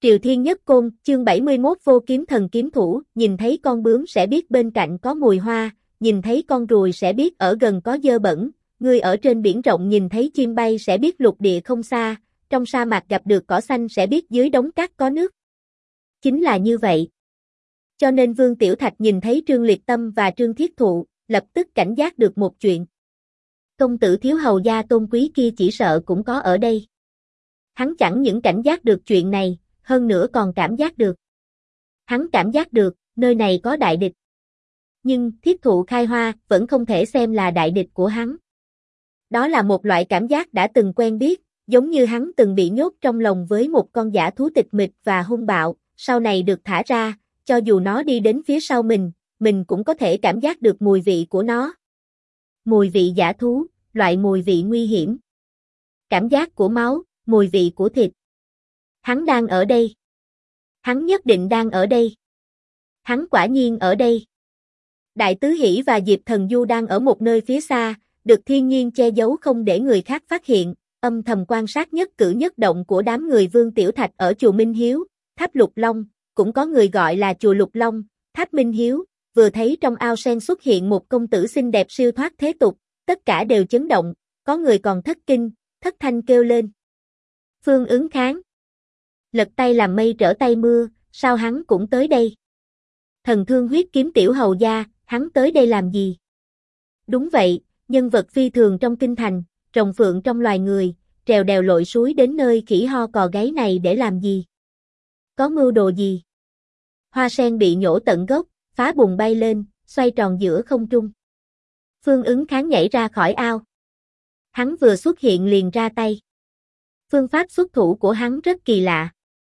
Triều Thiên Nhất Côn, chương 71 Vô Kiếm Thần Kiếm Thủ, nhìn thấy con bướm sẽ biết bên cạnh có mùi hoa, nhìn thấy con ruồi sẽ biết ở gần có dơ bẩn, người ở trên biển rộng nhìn thấy chim bay sẽ biết lục địa không xa, trong sa mạc gặp được cỏ xanh sẽ biết dưới đống cát có nước. Chính là như vậy. Cho nên Vương Tiểu Thạch nhìn thấy Trương Liệt Tâm và Trương Thiết Thụ, lập tức cảnh giác được một chuyện. Công tử thiếu hầu gia tôn quý kia chỉ sợ cũng có ở đây. Hắn chẳng những cảnh giác được chuyện này, hơn nữa còn cảm giác được. Hắn cảm giác được, nơi này có đại địch. Nhưng, Thiết Thụ khai hoa, vẫn không thể xem là đại địch của hắn. Đó là một loại cảm giác đã từng quen biết, giống như hắn từng bị nhốt trong lồng với một con dã thú tịch mịch và hung bạo, sau này được thả ra, cho dù nó đi đến phía sau mình cũng có thể cảm giác được mùi vị của nó. Mùi vị dã thú, loại mùi vị nguy hiểm. Cảm giác của máu, mùi vị của thịt. Hắn đang ở đây. Hắn nhất định đang ở đây. Hắn quả nhiên ở đây. Đại Tứ Hỷ và Diệp Thần Du đang ở một nơi phía xa, được thiên nhiên che giấu không để người khác phát hiện, âm thầm quan sát nhất cử nhất động của đám người Vương Tiểu Thạch ở chùa Minh Hiếu, Tháp Lục Long, cũng có người gọi là chùa Lục Long, Tháp Minh Hiếu, vừa thấy trong ao sen xuất hiện một công tử xinh đẹp siêu thoát thế tục, tất cả đều chấn động, có người còn thất kinh, thất thanh kêu lên. Phương Ứng Kháng. Lật tay làm mây trở tay mưa, sao hắn cũng tới đây? Thần Thương Huyết Kiếm tiểu hầu gia, hắn tới đây làm gì? Đúng vậy, nhân vật phi thường trong kinh thành, rồng phượng trong loài người, trèo đèo lội suối đến nơi khỉ ho cò gáy này để làm gì? Có mưu đồ gì? Hoa sen bị nhổ tận gốc, phá bùn bay lên, xoay tròn giữa không trung. Phương Ứng Kháng nhảy ra khỏi ao. Hắn vừa xuất hiện liền ra tay. Phương pháp xuất thủ của hắn rất kỳ lạ.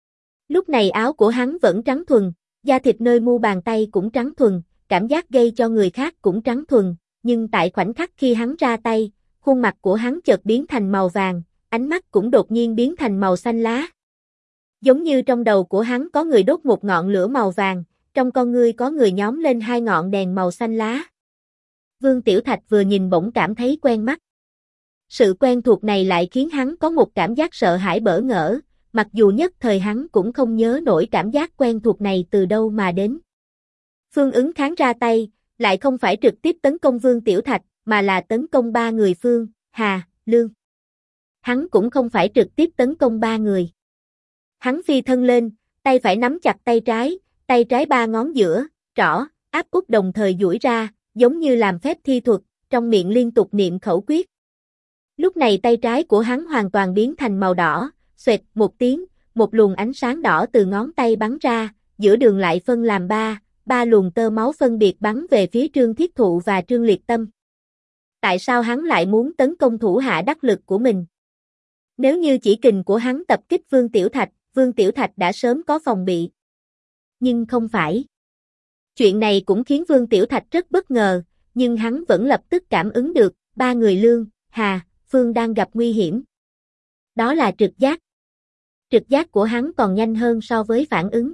Lúc này áo của hắn vẫn trắng thuần, da thịt nơi mu bàn tay cũng trắng thuần, cảm giác gây cho người khác cũng trắng thuần, nhưng tại khoảnh khắc khi hắn ra tay, khuôn mặt của hắn chợt biến thành màu vàng, ánh mắt cũng đột nhiên biến thành màu xanh lá. Giống như trong đầu của hắn có người đốt một ngọn lửa màu vàng, trong con ngươi có người nhóm lên hai ngọn đèn màu xanh lá. Vương Tiểu Thạch vừa nhìn bỗng cảm thấy quen mắt. Sự quen thuộc này lại khiến hắn có một cảm giác sợ hãi bỡ ngỡ, mặc dù nhất thời hắn cũng không nhớ nổi cảm giác quen thuộc này từ đâu mà đến. Phương Ứng Kháng ra tay, lại không phải trực tiếp tấn công Vương Tiểu Thạch, mà là tấn công ba người Phương, Hà, Lương. Hắn cũng không phải trực tiếp tấn công ba người. Hắn phi thân lên, tay phải nắm chặt tay trái ba ngón giữa, trỏ, áp út đồng thời duỗi ra, giống như làm phép thi thuật, trong miệng liên tục niệm khẩu quyết. Lúc này tay trái của hắn hoàn toàn biến thành màu đỏ, xoẹt một tiếng, một luồng ánh sáng đỏ từ ngón tay bắn ra, giữa đường lại phân làm ba luồng tơ máu phân biệt bắn về phía Trương Thiết Thụ và Trương Liệt Tâm. Tại sao hắn lại muốn tấn công thủ hạ đắc lực của mình? Nếu như chỉ kình của hắn tập kích Vương Tiểu Thạch đã sớm có phòng bị. Nhưng không phải. Chuyện này cũng khiến Vương Tiểu Thạch rất bất ngờ, nhưng hắn vẫn lập tức cảm ứng được, ba người Lương, Hà, Phương đang gặp nguy hiểm. Đó là trực giác. Trực giác của hắn còn nhanh hơn so với phản ứng.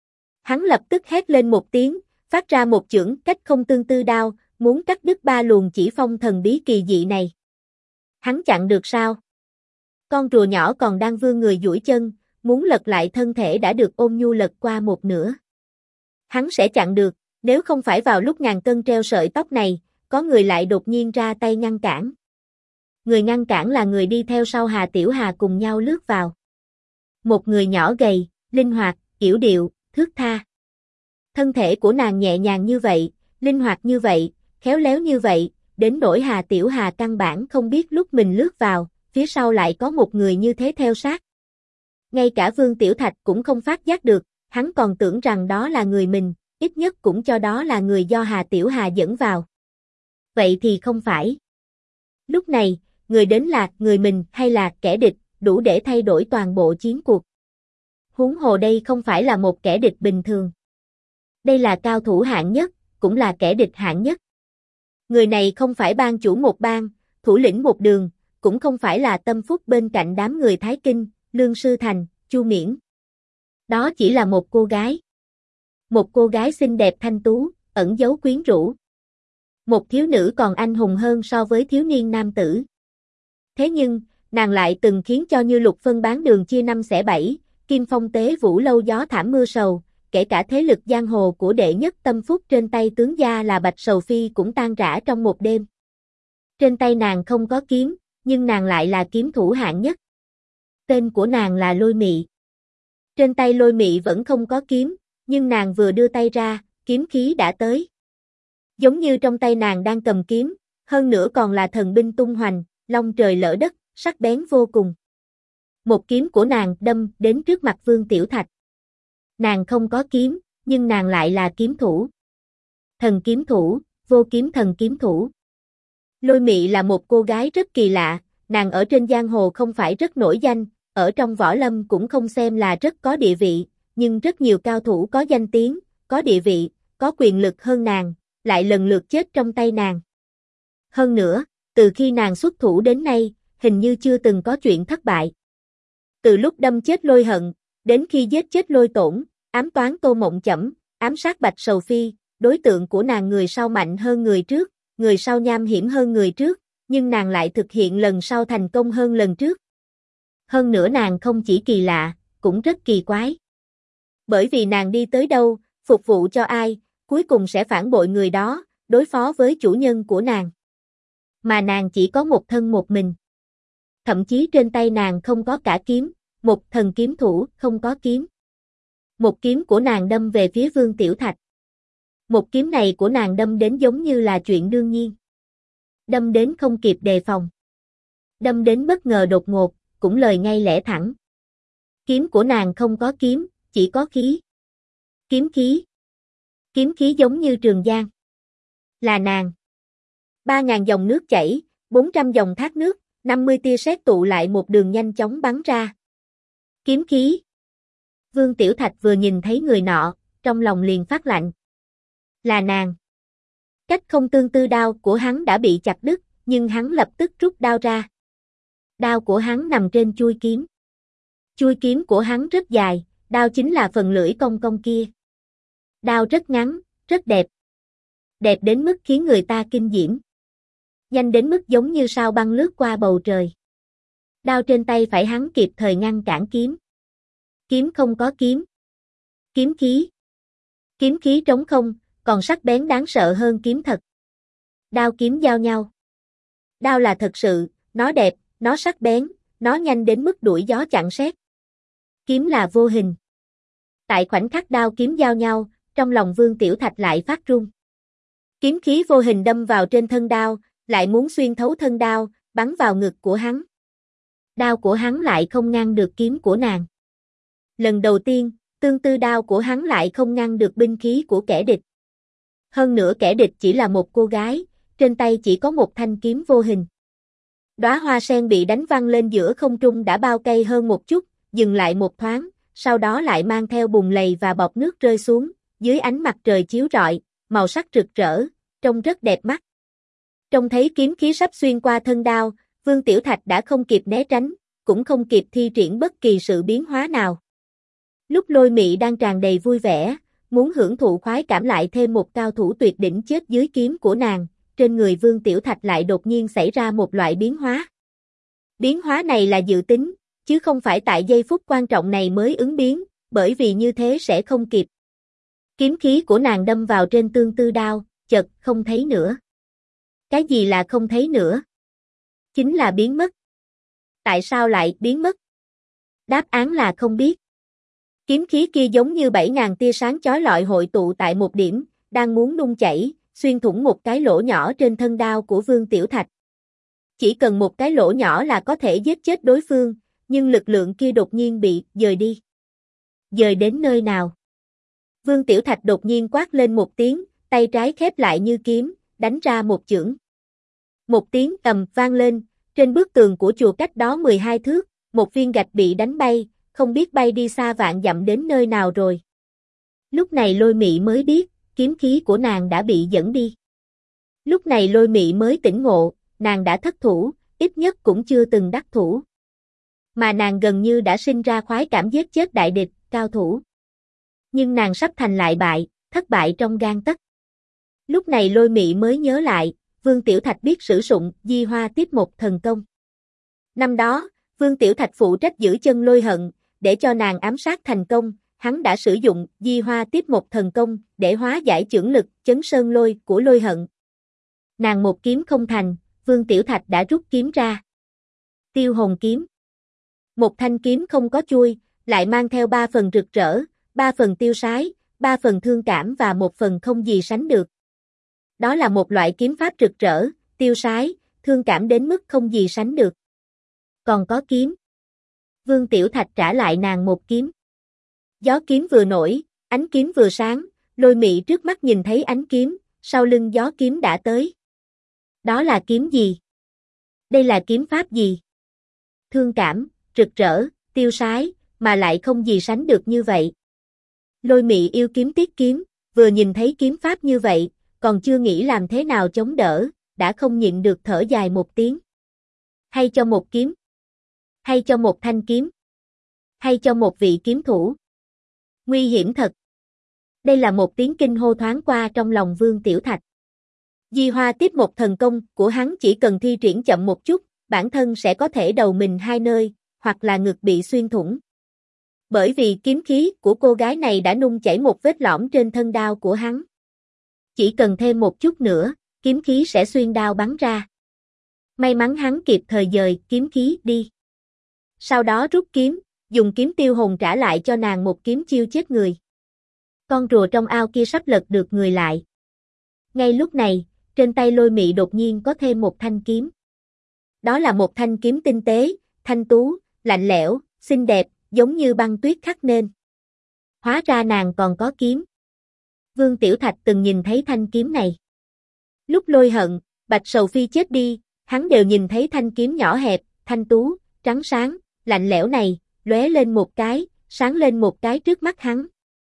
Hắn lập tức hét lên một tiếng, phát ra một chưởng cách không tương tư đao, muốn cắt đứt ba luồng chỉ phong thần bí kỳ dị này. Hắn chặn được sao? Con rùa nhỏ còn đang vươn người duỗi chân, muốn lật lại thân thể đã được ôn nhu lật qua một nửa. Hắn sẽ chặn được, nếu không phải vào lúc ngàn cân treo sợi tóc này, có người lại đột nhiên ra tay ngăn cản. Người ngăn cản là người đi theo sau Hà Tiểu Hà cùng nhau lướt vào. Một người nhỏ gầy, linh hoạt, yểu điệu, thướt tha. Thân thể của nàng nhẹ nhàng như vậy, linh hoạt như vậy, khéo léo như vậy, đến nỗi Hà Tiểu Hà căn bản không biết lúc mình lướt vào, phía sau lại có một người như thế theo sát. Ngay cả Vương Tiểu Thạch cũng không phát giác được, hắn còn tưởng rằng đó là người mình, ít nhất cũng cho đó là người do Hà Tiểu Hà dẫn vào. Vậy thì không phải. Lúc này, người đến là người mình hay là kẻ địch, đủ để thay đổi toàn bộ chiến cuộc. Huống hồ đây không phải là một kẻ địch bình thường. Đây là cao thủ hạng nhất, cũng là kẻ địch hạng nhất. Người này không phải ban chủ một bang, thủ lĩnh một đường, cũng không phải là tâm phúc bên cạnh đám người Thái Kinh, Lương Sư Thành, Chu Miễn. Đó chỉ là một cô gái. Một cô gái xinh đẹp thanh tú, ẩn giấu quyến rũ. Một thiếu nữ còn anh hùng hơn so với thiếu niên nam tử. Thế nhưng, nàng lại từng khiến cho Như Lục Phân bán đường chia năm xẻ bảy, Kim Phong tế vũ lâu gió thảm mưa sầu, kể cả thế lực giang hồ của đệ nhất tâm phúc trên tay tướng gia là Bạch Sầu Phi cũng tan rã trong một đêm. Trên tay nàng không có kiếm, nhưng nàng lại là kiếm thủ hạng nhất. Tên của nàng là Lôi Mị. Trên tay Lôi Mị vẫn không có kiếm, nhưng nàng vừa đưa tay ra, kiếm khí đã tới. Giống như trong tay nàng đang cầm kiếm, hơn nữa còn là thần binh tung hoành, long trời lỡ đất, sắc bén vô cùng. Một kiếm của nàng đâm đến trước mặt Vương Tiểu Thạch. Nàng không có kiếm, nhưng nàng lại là kiếm thủ. Thần kiếm thủ, vô kiếm thần kiếm thủ. Lôi Mị là một cô gái rất kỳ lạ, nàng ở trên giang hồ không phải rất nổi danh, ở trong võ lâm cũng không xem là rất có địa vị, nhưng rất nhiều cao thủ có danh tiếng, có địa vị, có quyền lực hơn nàng, lại lần lượt chết trong tay nàng. Hơn nữa, từ khi nàng xuất thủ đến nay, hình như chưa từng có chuyện thất bại. Từ lúc đâm chết Lôi Hận, đến khi giết chết Lôi Tổn, ám toán Tô Mộng Chẩm, ám sát Bạch Sầu Phi, đối tượng của nàng người sau mạnh hơn người trước, người sau nham hiểm hơn người trước, nhưng nàng lại thực hiện lần sau thành công hơn lần trước. Hơn nữa nàng không chỉ kỳ lạ, cũng rất kỳ quái. Bởi vì nàng đi tới đâu, phục vụ cho ai, cuối cùng sẽ phản bội người đó, đối phó với chủ nhân của nàng. Mà nàng chỉ có một thân một mình. Thậm chí trên tay nàng không có cả kiếm, một thần kiếm thủ không có kiếm. Một kiếm của nàng đâm về phía Vương Tiểu Thạch. Một kiếm này của nàng đâm đến giống như là chuyện đương nhiên. Đâm đến không kịp đề phòng. Đâm đến bất ngờ đột ngột, cũng lời ngay lẽ thẳng. Kiếm của nàng không có kiếm, chỉ có khí. Kiếm khí. Kiếm khí giống như Trường Giang. Là nàng. 3.000 dòng nước chảy, 400 dòng thác nước, 50 tia sét tụ lại một đường nhanh chóng bắn ra. Kiếm khí. Vương Tiểu Thạch vừa nhìn thấy người nọ, trong lòng liền phát lạnh. Là nàng. Cách không tương tư đao của hắn đã bị chặt đứt, nhưng hắn lập tức rút đao ra. Đao của hắn nằm trên chuôi kiếm. Chuôi kiếm của hắn rất dài, đao chính là phần lưỡi cong cong kia. Đao rất ngắn, rất đẹp. Đẹp đến mức khiến người ta kinh diễm. Nhanh đến mức giống như sao băng lướt qua bầu trời. Đao trên tay phải hắn kịp thời ngăn cản kiếm. Kiếm không có kiếm. Kiếm khí. Kiếm khí trống không, còn sắc bén đáng sợ hơn kiếm thật. Đao kiếm giao nhau. Đao là thật sự, nó đẹp, nó sắc bén, nó nhanh đến mức đuổi gió chặn sét. Kiếm là vô hình. Tại khoảnh khắc đao kiếm giao nhau, trong lòng Vương Tiểu Thạch lại phát run. Kiếm khí vô hình đâm vào trên thân đao, lại muốn xuyên thấu thân đao, bắn vào ngực của hắn. Đao của hắn lại không ngăn được kiếm của nàng. Lần đầu tiên, tương tư đao của hắn lại không ngăn được binh khí của kẻ địch. Hơn nữa kẻ địch chỉ là một cô gái, trên tay chỉ có một thanh kiếm vô hình. Đóa hoa sen bị đánh văng lên giữa không trung đã bao cây hơn một chút, dừng lại một thoáng, sau đó lại mang theo bùn lầy và bọt nước rơi xuống, dưới ánh mặt trời chiếu rọi, màu sắc rực rỡ, trông rất đẹp mắt. Trông thấy kiếm khí sắp xuyên qua thân đao, Vương Tiểu Thạch đã không kịp né tránh, cũng không kịp thi triển bất kỳ sự biến hóa nào. Lúc Lôi Mị đang tràn đầy vui vẻ, muốn hưởng thụ khoái cảm lại thêm một cao thủ tuyệt đỉnh chết dưới kiếm của nàng, trên người Vương Tiểu Thạch lại đột nhiên xảy ra một loại biến hóa. Biến hóa này là dự tính, chứ không phải tại giây phút quan trọng này mới ứng biến, bởi vì như thế sẽ không kịp. Kiếm khí của nàng đâm vào trên tương tư đao, chợt không thấy nữa. Cái gì là không thấy nữa? Chính là biến mất. Tại sao lại biến mất? Đáp án là không biết. Kiếm khí kia giống như 7.000 tia sáng chói lọi hội tụ tại một điểm, đang muốn nung chảy, xuyên thủng một cái lỗ nhỏ trên thân đao của Vương Tiểu Thạch. Chỉ cần một cái lỗ nhỏ là có thể giết chết đối phương, nhưng lực lượng kia đột nhiên bị dời đi. Dời đến nơi nào? Vương Tiểu Thạch đột nhiên quát lên một tiếng, tay trái khép lại như kiếm, đánh ra một chưởng. Một tiếng ầm vang lên, trên bức tường của chùa cách đó 12 thước, một viên gạch bị đánh bay, không biết bay đi xa vạn dặm đến nơi nào rồi. Lúc này Lôi Mị mới biết, kiếm khí của nàng đã bị dẫn đi. Lúc này Lôi Mị mới tỉnh ngộ, nàng đã thất thủ, ít nhất cũng chưa từng đắc thủ. Mà nàng gần như đã sinh ra khoái cảm giết chết đại địch, cao thủ. Nhưng nàng sắp thành lại bại, thất bại trong gang tấc. Lúc này Lôi Mị mới nhớ lại, Vương Tiểu Thạch biết sử dụng Di Hoa Tiếp Một thần công. Năm đó, Vương Tiểu Thạch phụ trách giữ chân Lôi Hận, để cho nàng ám sát thành công, hắn đã sử dụng Di Hoa Tiếp Một thần công để hóa giải chưởng lực chấn sơn lôi của Lôi Hận. Nàng một kiếm không thành, Vương Tiểu Thạch đã rút kiếm ra. Tiêu hồn kiếm. Một thanh kiếm không có chuôi, lại mang theo 3 phần rực rỡ, 3 phần tiêu sái, 3 phần thương cảm và 1 phần không gì sánh được. Đó là một loại kiếm pháp rực rỡ, tiêu sái, thương cảm đến mức không gì sánh được. Còn có kiếm. Vương Tiểu Thạch trả lại nàng một kiếm. Gió kiếm vừa nổi, ánh kiếm vừa sáng, Lôi Mị trước mắt nhìn thấy ánh kiếm, sau lưng gió kiếm đã tới. Đó là kiếm gì? Đây là kiếm pháp gì? Thương cảm, rực rỡ, tiêu sái, mà lại không gì sánh được như vậy. Lôi Mị yêu kiếm tiếc kiếm, vừa nhìn thấy kiếm pháp như vậy, còn chưa nghĩ làm thế nào chống đỡ, đã không nhịn được thở dài một tiếng. Hay cho một kiếm. Hay cho một thanh kiếm. Hay cho một vị kiếm thủ. Nguy hiểm thật. Đây là một tiếng kinh hô thoáng qua trong lòng Vương Tiểu Thạch. Di Hoa Tiếp Một thần công của hắn chỉ cần thi triển chậm một chút, bản thân sẽ có thể đầu mình 2 nơi, hoặc là ngực bị xuyên thủng. Bởi vì kiếm khí của cô gái này đã nung chảy một vết lõm trên thân đao của hắn. Chỉ cần thêm một chút nữa, kiếm khí sẽ xuyên đao bắn ra. May mắn hắn kịp thời dời kiếm khí đi. Sau đó rút kiếm, dùng kiếm tiêu hồn trả lại cho nàng một kiếm chiêu chết người. Con rùa trong ao kia sắp lật được người lại. Ngay lúc này, trên tay Lôi Mị đột nhiên có thêm một thanh kiếm. Đó là một thanh kiếm tinh tế, thanh tú, lạnh lẽo, xinh đẹp, giống như băng tuyết khắc nên. Hóa ra nàng còn có kiếm. Vương Tiểu Thạch từng nhìn thấy thanh kiếm này. Lúc Lôi Hận, Bạch Sầu Phi chết đi, hắn đều nhìn thấy thanh kiếm nhỏ hẹp, thanh tú, trắng sáng, lạnh lẽo này, lóe lên một cái, sáng lên một cái trước mắt hắn.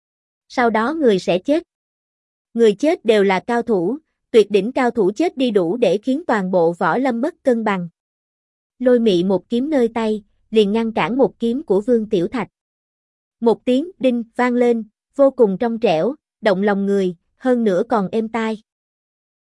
Sau đó người sẽ chết. Người chết đều là cao thủ, tuyệt đỉnh cao thủ chết đi đủ để khiến toàn bộ võ lâm mất cân bằng. Lôi Mị một kiếm nơi tay, liền ngăn cản một kiếm của Vương Tiểu Thạch. Một tiếng đinh vang lên, vô cùng trong trẻo, động lòng người, hơn nữa còn êm tai.